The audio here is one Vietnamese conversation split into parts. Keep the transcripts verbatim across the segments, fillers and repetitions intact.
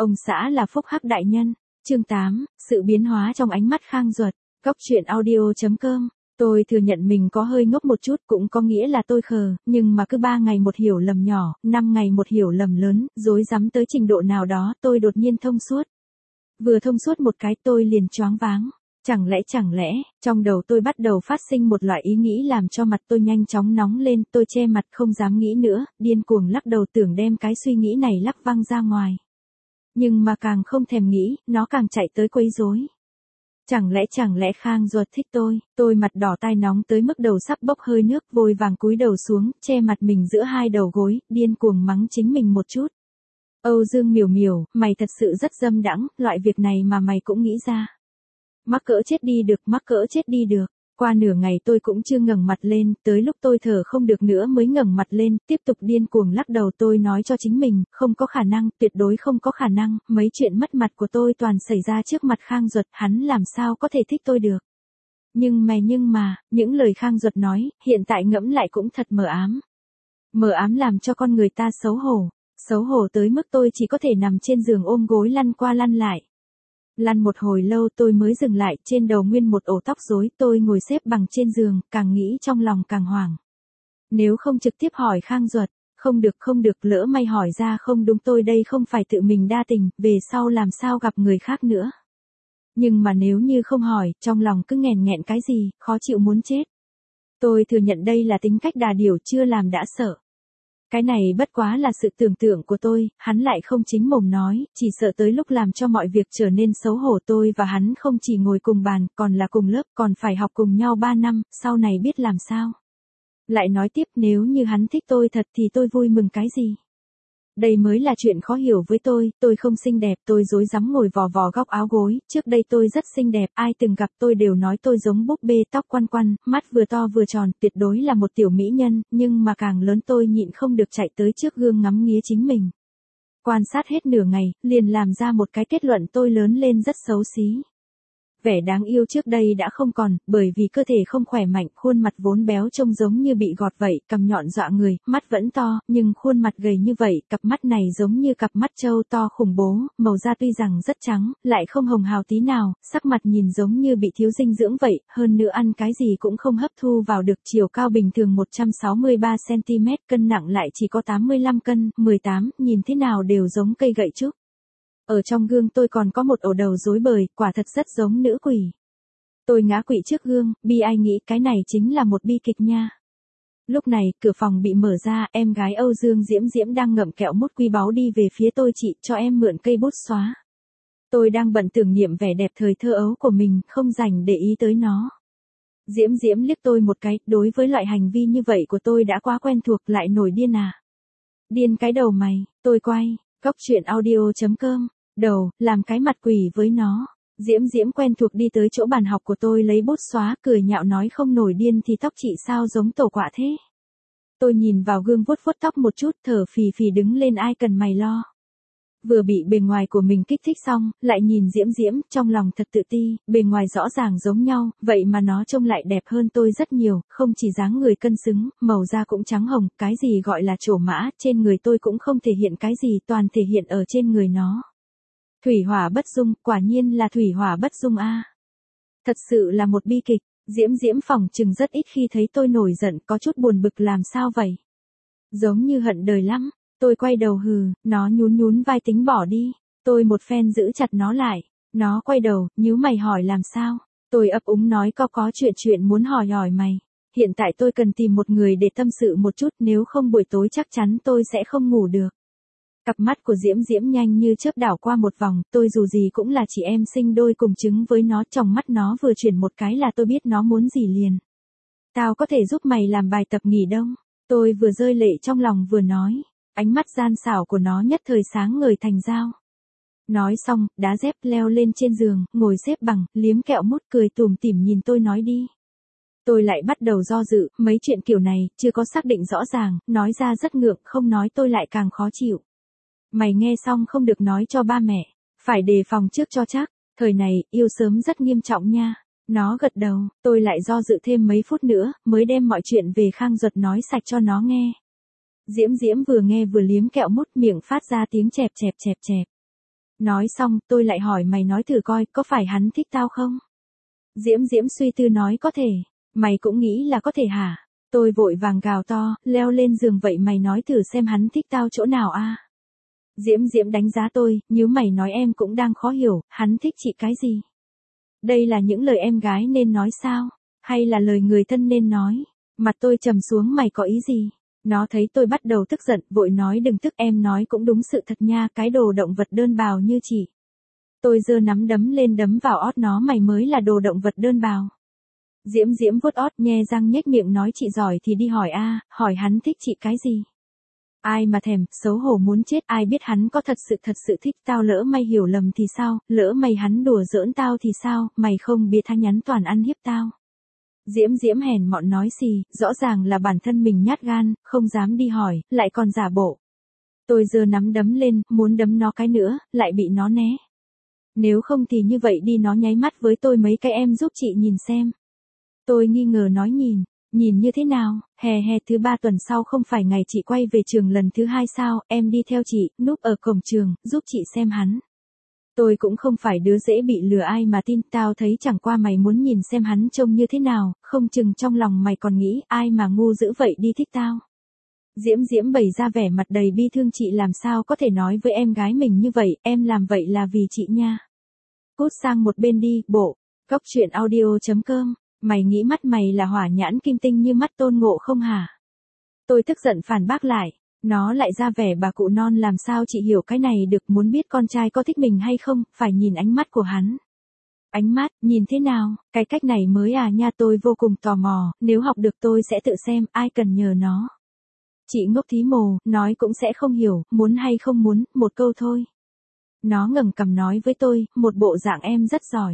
Ông xã là phúc hắc đại nhân. Chương tám, sự biến hóa trong ánh mắt Khang Duật. Góc truyện audio chấm com. Tôi thừa nhận mình có hơi ngốc một chút, cũng có nghĩa là tôi khờ, nhưng mà cứ ba ngày một hiểu lầm nhỏ, năm ngày một hiểu lầm lớn, rối rắm tới trình độ nào đó, tôi đột nhiên thông suốt. Vừa thông suốt một cái tôi liền choáng váng. Chẳng lẽ chẳng lẽ, trong đầu tôi bắt đầu phát sinh một loại ý nghĩ làm cho mặt tôi nhanh chóng nóng lên, tôi che mặt không dám nghĩ nữa, điên cuồng lắc đầu tưởng đem cái suy nghĩ này lắc văng ra ngoài. Nhưng mà càng không thèm nghĩ, nó càng chạy tới quấy rối. Chẳng lẽ chẳng lẽ Khang Duật thích tôi, tôi mặt đỏ tai nóng tới mức đầu sắp bốc hơi nước, vội vàng cúi đầu xuống, che mặt mình giữa hai đầu gối, điên cuồng mắng chính mình một chút. Âu Dương Miểu Miểu, mày thật sự rất dâm đãng, loại việc này mà mày cũng nghĩ ra. Mắc cỡ chết đi được, mắc cỡ chết đi được. Qua nửa ngày tôi cũng chưa ngẩng mặt lên, tới lúc tôi thở không được nữa mới ngẩng mặt lên, tiếp tục điên cuồng lắc đầu. Tôi nói cho chính mình, không có khả năng, tuyệt đối không có khả năng, mấy chuyện mất mặt của tôi toàn xảy ra trước mặt Khang Duật, hắn làm sao có thể thích tôi được. Nhưng mà nhưng mà, những lời Khang Duật nói, hiện tại ngẫm lại cũng thật mờ ám. Mờ ám làm cho con người ta xấu hổ, xấu hổ tới mức tôi chỉ có thể nằm trên giường ôm gối lăn qua lăn lại. Lăn một hồi lâu tôi mới dừng lại, trên đầu nguyên một ổ tóc rối, tôi ngồi xếp bằng trên giường, càng nghĩ trong lòng càng hoảng. Nếu không trực tiếp hỏi Khang Duật, không được không được, lỡ may hỏi ra không đúng, tôi đây không phải tự mình đa tình, về sau làm sao gặp người khác nữa. Nhưng mà nếu như không hỏi, trong lòng cứ nghẹn nghẹn cái gì, khó chịu muốn chết. Tôi thừa nhận đây là tính cách đà điểu, chưa làm đã sợ. Cái này bất quá là sự tưởng tượng của tôi, hắn lại không chính mồm nói, chỉ sợ tới lúc làm cho mọi việc trở nên xấu hổ. Tôi và hắn không chỉ ngồi cùng bàn, còn là cùng lớp, còn phải học cùng nhau ba năm, sau này biết làm sao. Lại nói tiếp, nếu như hắn thích tôi thật thì tôi vui mừng cái gì. Đây mới là chuyện khó hiểu với tôi, tôi không xinh đẹp, tôi rối rắm ngồi vò vò góc áo gối, trước đây tôi rất xinh đẹp, ai từng gặp tôi đều nói tôi giống búp bê, tóc quăn quăn, mắt vừa to vừa tròn, tuyệt đối là một tiểu mỹ nhân, nhưng mà càng lớn tôi nhịn không được chạy tới trước gương ngắm nghía chính mình. Quan sát hết nửa ngày, liền làm ra một cái kết luận, tôi lớn lên rất xấu xí. Vẻ đáng yêu trước đây đã không còn, bởi vì cơ thể không khỏe mạnh, khuôn mặt vốn béo trông giống như bị gọt vậy, cằm nhọn dọa người, mắt vẫn to, nhưng khuôn mặt gầy như vậy, cặp mắt này giống như cặp mắt trâu to khủng bố, màu da tuy rằng rất trắng, lại không hồng hào tí nào, sắc mặt nhìn giống như bị thiếu dinh dưỡng vậy, hơn nữa ăn cái gì cũng không hấp thu vào được, chiều cao bình thường một trăm sáu mươi ba xăng ti mét, cân nặng lại chỉ có tám mươi lăm cân, mười tám, nhìn thế nào đều giống cây gậy trúc. Ở trong gương tôi còn có một ổ đầu rối bời, quả thật rất giống nữ quỷ. Tôi ngã quỵ trước gương, bi ai nghĩ cái này chính là một bi kịch nha. Lúc này, cửa phòng bị mở ra, em gái Âu Dương Diễm Diễm đang ngậm kẹo mút quý báu đi về phía tôi, chị cho em mượn cây bút xóa. Tôi đang bận tưởng niệm vẻ đẹp thời thơ ấu của mình, không dành để ý tới nó. Diễm Diễm liếc tôi một cái, đối với loại hành vi như vậy của tôi đã quá quen thuộc, lại nổi điên à. Điên cái đầu mày, tôi quay. Góc truyện audio chấm com, đầu, làm cái mặt quỷ với nó. Diễm Diễm quen thuộc đi tới chỗ bàn học của tôi lấy bút xóa, cười nhạo nói không nổi điên thì tóc chị sao giống tổ quạ thế. Tôi nhìn vào gương vuốt vuốt tóc một chút, thở phì phì đứng lên, ai cần mày lo. Vừa bị bề ngoài của mình kích thích xong, lại nhìn Diễm Diễm, trong lòng thật tự ti, bề ngoài rõ ràng giống nhau, vậy mà nó trông lại đẹp hơn tôi rất nhiều, không chỉ dáng người cân xứng, màu da cũng trắng hồng, cái gì gọi là trổ mã, trên người tôi cũng không thể hiện cái gì, toàn thể hiện ở trên người nó. Thủy hỏa bất dung, quả nhiên là thủy hỏa bất dung a. Thật sự là một bi kịch. Diễm Diễm phỏng chừng rất ít khi thấy tôi nổi giận, có chút buồn bực, làm sao vậy? Giống như hận đời lắm. Tôi quay đầu hừ, nó nhún nhún vai tính bỏ đi. Tôi một phen giữ chặt nó lại. Nó quay đầu, nhíu mày hỏi làm sao? Tôi ấp úng nói có có chuyện chuyện muốn hỏi hỏi mày. Hiện tại tôi cần tìm một người để tâm sự một chút, nếu không buổi tối chắc chắn tôi sẽ không ngủ được. Cặp mắt của Diễm Diễm nhanh như chớp đảo qua một vòng, tôi dù gì cũng là chị em sinh đôi cùng trứng với nó, trong mắt nó vừa chuyển một cái là tôi biết nó muốn gì liền. Tao có thể giúp mày làm bài tập nghỉ đông. Tôi vừa rơi lệ trong lòng vừa nói. Ánh mắt gian xảo của nó nhất thời sáng ngời thành dao. Nói xong, đá dép leo lên trên giường, ngồi xếp bằng, liếm kẹo mút, cười tủm tỉm nhìn tôi nói đi. Tôi lại bắt đầu do dự, mấy chuyện kiểu này, chưa có xác định rõ ràng, nói ra rất ngượng, không nói tôi lại càng khó chịu. Mày nghe xong không được nói cho ba mẹ, phải đề phòng trước cho chắc, thời này, yêu sớm rất nghiêm trọng nha. Nó gật đầu, tôi lại do dự thêm mấy phút nữa, mới đem mọi chuyện về Khang Duật nói sạch cho nó nghe. Diễm Diễm vừa nghe vừa liếm kẹo mút, miệng phát ra tiếng chẹp chẹp chẹp chẹp. Nói xong, tôi lại hỏi mày nói thử coi, có phải hắn thích tao không? Diễm Diễm suy tư nói có thể. Mày cũng nghĩ là có thể hả? Tôi vội vàng gào to, leo lên giường vậy mày nói thử xem hắn thích tao chỗ nào a? Diễm Diễm đánh giá tôi, nhíu mày nói em cũng đang khó hiểu, hắn thích chị cái gì? Đây là những lời em gái nên nói sao? Hay là lời người thân nên nói? Mặt tôi trầm xuống mày có ý gì? Nó thấy tôi bắt đầu tức giận, vội nói đừng tức em nói cũng đúng sự thật nha, cái đồ động vật đơn bào như chị. Tôi giơ nắm đấm lên đấm vào ót nó mày mới là đồ động vật đơn bào. Diễm Diễm vuốt ót nhe răng nhếch miệng nói chị giỏi thì đi hỏi a, hỏi hắn thích chị cái gì? Ai mà thèm, xấu hổ muốn chết, ai biết hắn có thật sự thật sự thích tao, lỡ mày hiểu lầm thì sao, lỡ mày hắn đùa giỡn tao thì sao, mày không biết tha nhắn toàn ăn hiếp tao. Diễm Diễm hèn mọn nói xì, rõ ràng là bản thân mình nhát gan, không dám đi hỏi, lại còn giả bộ. Tôi giơ nắm đấm lên, muốn đấm nó cái nữa, lại bị nó né. Nếu không thì như vậy đi, nó nháy mắt với tôi mấy cái em giúp chị nhìn xem. Tôi nghi ngờ nói nhìn, nhìn như thế nào, hè hè thứ ba tuần sau không phải ngày chị quay về trường lần thứ hai sao, em đi theo chị, núp ở cổng trường, giúp chị xem hắn. Tôi cũng không phải đứa dễ bị lừa ai mà tin, tao thấy chẳng qua mày muốn nhìn xem hắn trông như thế nào, không chừng trong lòng mày còn nghĩ ai mà ngu dữ vậy đi thích tao. Diễm Diễm bày ra vẻ mặt đầy bi thương, chị làm sao có thể nói với em gái mình như vậy, em làm vậy là vì chị nha. Cút sang một bên đi, bộ. Cóc truyện audio chấm com. Mày nghĩ mắt mày là hỏa nhãn kim tinh như mắt Tôn Ngộ không hả? Tôi tức giận phản bác lại. Nó lại ra vẻ bà cụ non, làm sao chị hiểu cái này được, muốn biết con trai có thích mình hay không, phải nhìn ánh mắt của hắn. Ánh mắt, nhìn thế nào, cái cách này mới à nha, tôi vô cùng tò mò, nếu học được tôi sẽ tự xem, ai cần nhờ nó. Chị ngốc thí mồ, nói cũng sẽ không hiểu, muốn hay không muốn, một câu thôi. Nó ngẩng cằm nói với tôi, một bộ dạng em rất giỏi.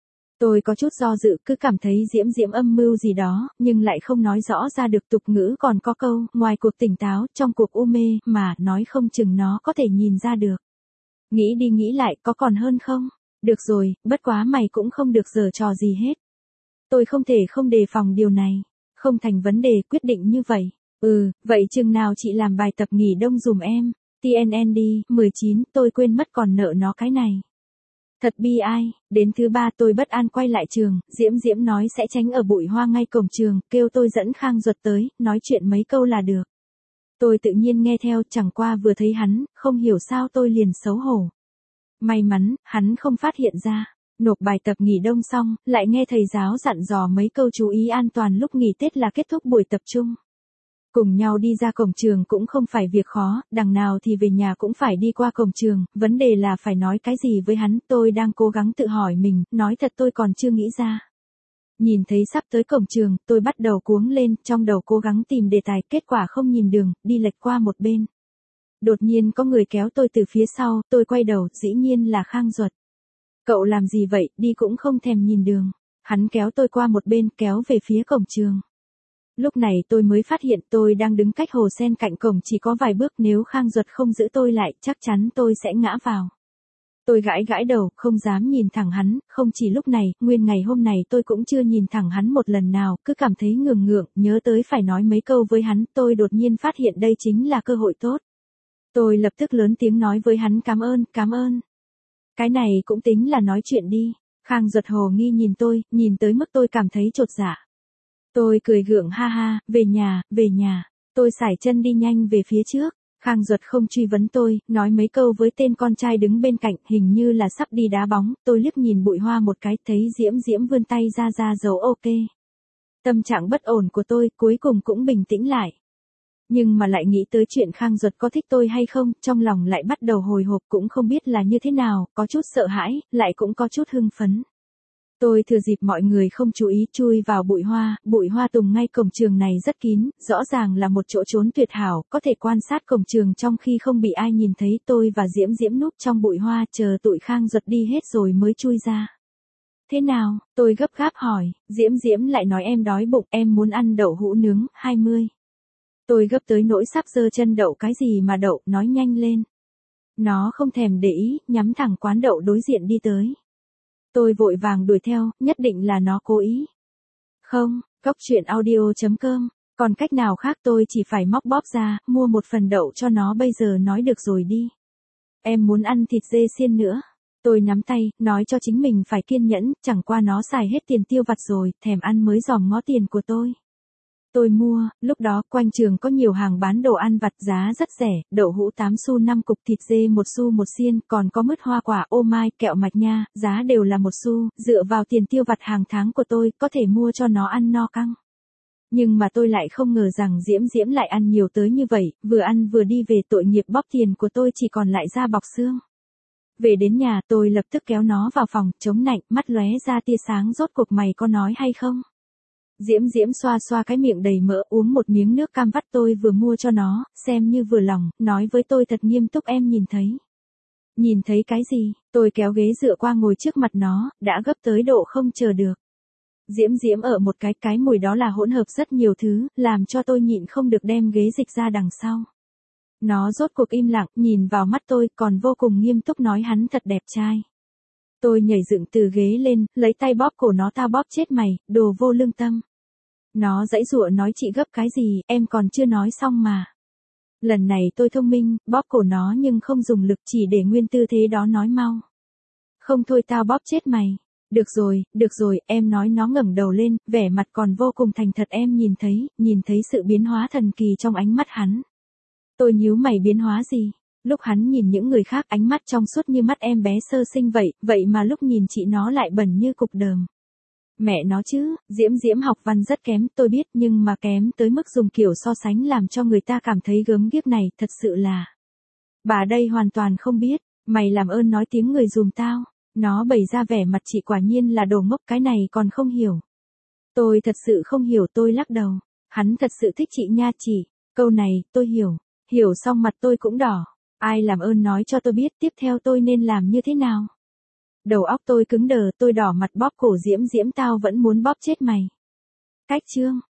Tôi có chút do dự, cứ cảm thấy Diễm Diễm âm mưu gì đó, nhưng lại không nói rõ ra được. Tục ngữ còn có câu, ngoài cuộc tỉnh táo, trong cuộc u mê, mà, nói không chừng nó có thể nhìn ra được. Nghĩ đi nghĩ lại, có còn hơn không? Được rồi, bất quá mày cũng không được giở trò gì hết. Tôi không thể không đề phòng điều này. Không thành vấn đề, quyết định như vậy. Ừ, vậy chừng nào chị làm bài tập nghỉ đông dùm em. tê en en đi, mười chín, tôi quên mất còn nợ nó cái này. Thật bi ai, đến thứ ba tôi bất an quay lại trường, Diễm Diễm nói sẽ tránh ở bụi hoa ngay cổng trường, kêu tôi dẫn Khang Duật tới, nói chuyện mấy câu là được. Tôi tự nhiên nghe theo, chẳng qua vừa thấy hắn, không hiểu sao tôi liền xấu hổ. May mắn, hắn không phát hiện ra. Nộp bài tập nghỉ đông xong, lại nghe thầy giáo dặn dò mấy câu chú ý an toàn lúc nghỉ Tết là kết thúc buổi tập trung. Cùng nhau đi ra cổng trường cũng không phải việc khó, đằng nào thì về nhà cũng phải đi qua cổng trường, vấn đề là phải nói cái gì với hắn, tôi đang cố gắng tự hỏi mình, nói thật tôi còn chưa nghĩ ra. Nhìn thấy sắp tới cổng trường, tôi bắt đầu cuống lên, trong đầu cố gắng tìm đề tài, kết quả không nhìn đường, đi lệch qua một bên. Đột nhiên có người kéo tôi từ phía sau, tôi quay đầu, dĩ nhiên là Khang Duật. Cậu làm gì vậy, đi cũng không thèm nhìn đường. Hắn kéo tôi qua một bên, kéo về phía cổng trường. Lúc này tôi mới phát hiện tôi đang đứng cách hồ sen cạnh cổng chỉ có vài bước, nếu Khang Duật không giữ tôi lại, chắc chắn tôi sẽ ngã vào. Tôi gãi gãi đầu, không dám nhìn thẳng hắn, không chỉ lúc này, nguyên ngày hôm này tôi cũng chưa nhìn thẳng hắn một lần nào, cứ cảm thấy ngượng ngượng, nhớ tới phải nói mấy câu với hắn, tôi đột nhiên phát hiện đây chính là cơ hội tốt. Tôi lập tức lớn tiếng nói với hắn cảm ơn, cảm ơn. Cái này cũng tính là nói chuyện đi. Khang Duật hồ nghi nhìn tôi, nhìn tới mức tôi cảm thấy chột dạ. Tôi cười gượng ha ha, về nhà, về nhà. Tôi sải chân đi nhanh về phía trước. Khang Duật không truy vấn tôi, nói mấy câu với tên con trai đứng bên cạnh, hình như là sắp đi đá bóng. Tôi liếc nhìn bụi hoa một cái, thấy Diễm Diễm vươn tay ra ra dấu ok. Tâm trạng bất ổn của tôi cuối cùng cũng bình tĩnh lại. Nhưng mà lại nghĩ tới chuyện Khang Duật có thích tôi hay không, trong lòng lại bắt đầu hồi hộp, cũng không biết là như thế nào, có chút sợ hãi, lại cũng có chút hưng phấn. Tôi thừa dịp mọi người không chú ý chui vào bụi hoa, bụi hoa tùng ngay cổng trường này rất kín, rõ ràng là một chỗ trốn tuyệt hảo, có thể quan sát cổng trường trong khi không bị ai nhìn thấy. Tôi và Diễm Diễm núp trong bụi hoa chờ tụi Khang Duật đi hết rồi mới chui ra. Thế nào, tôi gấp gáp hỏi, Diễm Diễm lại nói em đói bụng, em muốn ăn đậu hũ nướng, hai mươi. Tôi gấp tới nỗi sắp giơ chân đậu cái gì mà đậu, nói nhanh lên. Nó không thèm để ý, nhắm thẳng quán đậu đối diện đi tới. Tôi vội vàng đuổi theo, nhất định là nó cố ý. Không, cóc truyện audio chấm com, còn cách nào khác tôi chỉ phải móc bóp ra, mua một phần đậu cho nó bây giờ nói được rồi đi. Em muốn ăn thịt dê xiên nữa. Tôi nắm tay, nói cho chính mình phải kiên nhẫn, chẳng qua nó xài hết tiền tiêu vặt rồi, thèm ăn mới dòm ngó tiền của tôi. Tôi mua, lúc đó quanh trường có nhiều hàng bán đồ ăn vặt giá rất rẻ, đậu hũ tám xu năm cục, thịt dê một xu một xiên, còn có mứt hoa quả, ô mai, kẹo mạch nha, giá đều là một xu, dựa vào tiền tiêu vặt hàng tháng của tôi, có thể mua cho nó ăn no căng. Nhưng mà tôi lại không ngờ rằng Diễm Diễm lại ăn nhiều tới như vậy, vừa ăn vừa đi về, tội nghiệp bóp tiền của tôi chỉ còn lại da bọc xương. Về đến nhà tôi lập tức kéo nó vào phòng, chống nạnh, mắt lóe ra tia sáng, rốt cuộc mày có nói hay không? Diễm Diễm xoa xoa cái miệng đầy mỡ, uống một miếng nước cam vắt tôi vừa mua cho nó, xem như vừa lòng, nói với tôi thật nghiêm túc, em nhìn thấy. Nhìn thấy cái gì? Tôi kéo ghế dựa qua ngồi trước mặt nó, đã gấp tới độ không chờ được. Diễm Diễm ở một cái, cái mùi đó là hỗn hợp rất nhiều thứ, làm cho tôi nhịn không được đem ghế dịch ra đằng sau. Nó rốt cuộc im lặng, nhìn vào mắt tôi, còn vô cùng nghiêm túc nói hắn thật đẹp trai. Tôi nhảy dựng từ ghế lên, lấy tay bóp cổ nó, tao bóp chết mày, đồ vô lương tâm. Nó giãy giụa nói chị gấp cái gì, em còn chưa nói xong mà. Lần này tôi thông minh, bóp cổ nó nhưng không dùng lực, chỉ để nguyên tư thế đó nói mau. Không thôi tao bóp chết mày. Được rồi, được rồi, em nói. Nó ngẩng đầu lên, vẻ mặt còn vô cùng thành thật, em nhìn thấy, nhìn thấy sự biến hóa thần kỳ trong ánh mắt hắn. Tôi nhíu mày, biến hóa gì? Lúc hắn nhìn những người khác ánh mắt trong suốt như mắt em bé sơ sinh vậy, vậy mà lúc nhìn chị nó lại bẩn như cục đờm. Mẹ nó chứ, Diễm Diễm học văn rất kém, tôi biết, nhưng mà kém tới mức dùng kiểu so sánh làm cho người ta cảm thấy gớm ghiếc này, thật sự là. Bà đây hoàn toàn không biết, mày làm ơn nói tiếng người dùm tao. Nó bày ra vẻ mặt chị quả nhiên là đồ ngốc, cái này còn không hiểu. Tôi thật sự không hiểu, tôi lắc đầu. Hắn thật sự thích chị nha chị. Câu này, tôi hiểu. Hiểu xong mặt tôi cũng đỏ. Ai làm ơn nói cho tôi biết tiếp theo tôi nên làm như thế nào. Đầu óc tôi cứng đờ, tôi đỏ mặt bóp cổ Diễm Diễm, tao vẫn muốn bóp chết mày. Cách chương.